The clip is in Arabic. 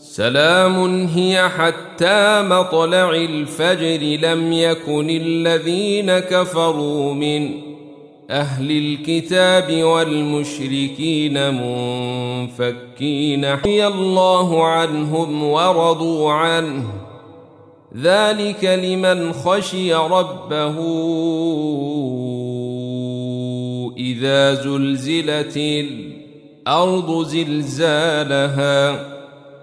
سلام هي حتى مطلع الفجر. لم يكن الذين كفروا من أهل الكتاب والمشركين منفكين حتى الله عنهم ورضوا عنه، ذلك لمن خشي ربه. إذا زلزلت الأرض زلزالها